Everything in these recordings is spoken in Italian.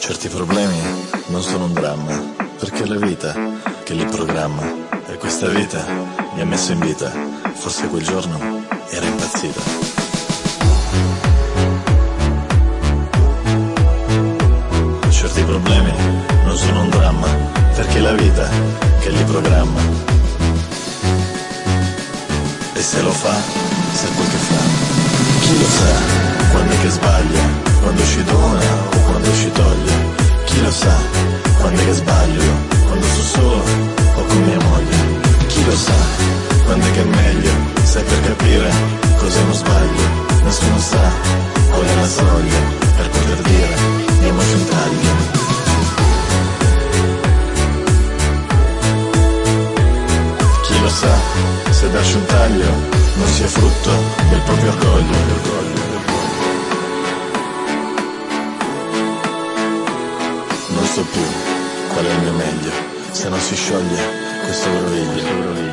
Certi problemi non sono un dramma, perché è la vita che li programma. E questa vita mi ha messo in vita, forse quel giorno era impazzita. Certi problemi non sono un dramma, perché è la vita che li programma. E se lo fa, sa quel che fa. Chi lo sa quando è che sbaglia, quando ci dona o quando ci toglie. Chi lo sa quando è che sbaglio, quando sto solo o con mia moglie. Chi lo sa quando è che è meglio, sai, per capire cosa è uno sbaglio. Nessuno sa qual è la soglia per poter dire diamoci un taglio. Chi lo sa se darci un taglio non sia frutto del proprio orgoglio. Non so più qual è il mio meglio, se non si scioglie questo groviglio.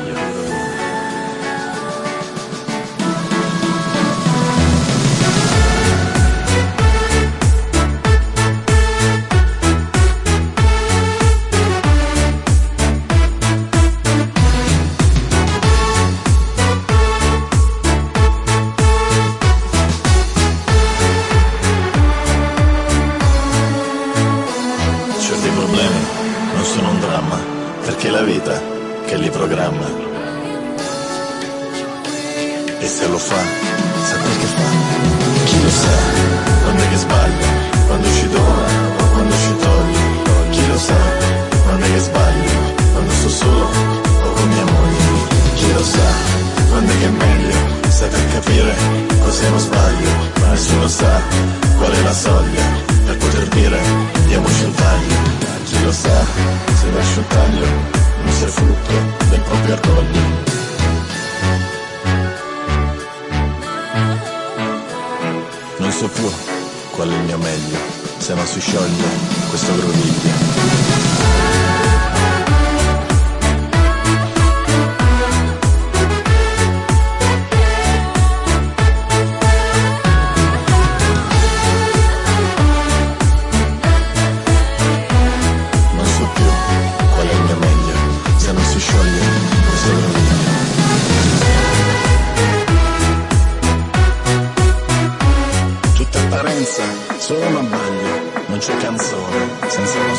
Non sono un dramma, perché è la vita che li programma. E se lo fa, sa quel che fa. Chi lo sa quando è che sbaglia, quando ci dona o quando ci toglie. Chi lo sa quando è che sbaglio, quando sto solo o con mia moglie. Chi lo sa quando è che è meglio, sa, per capire cos'è uno sbaglio. Ma nessuno sa qual è la soglia per poter dire diamoci un taglio. Chi lo sa se lascia un taglio non sia frutto del proprio orgoglio. Non so più qual è il mio meglio, se non si scioglie questo groviglio. Solo un abbaglio, non c'è canzone senza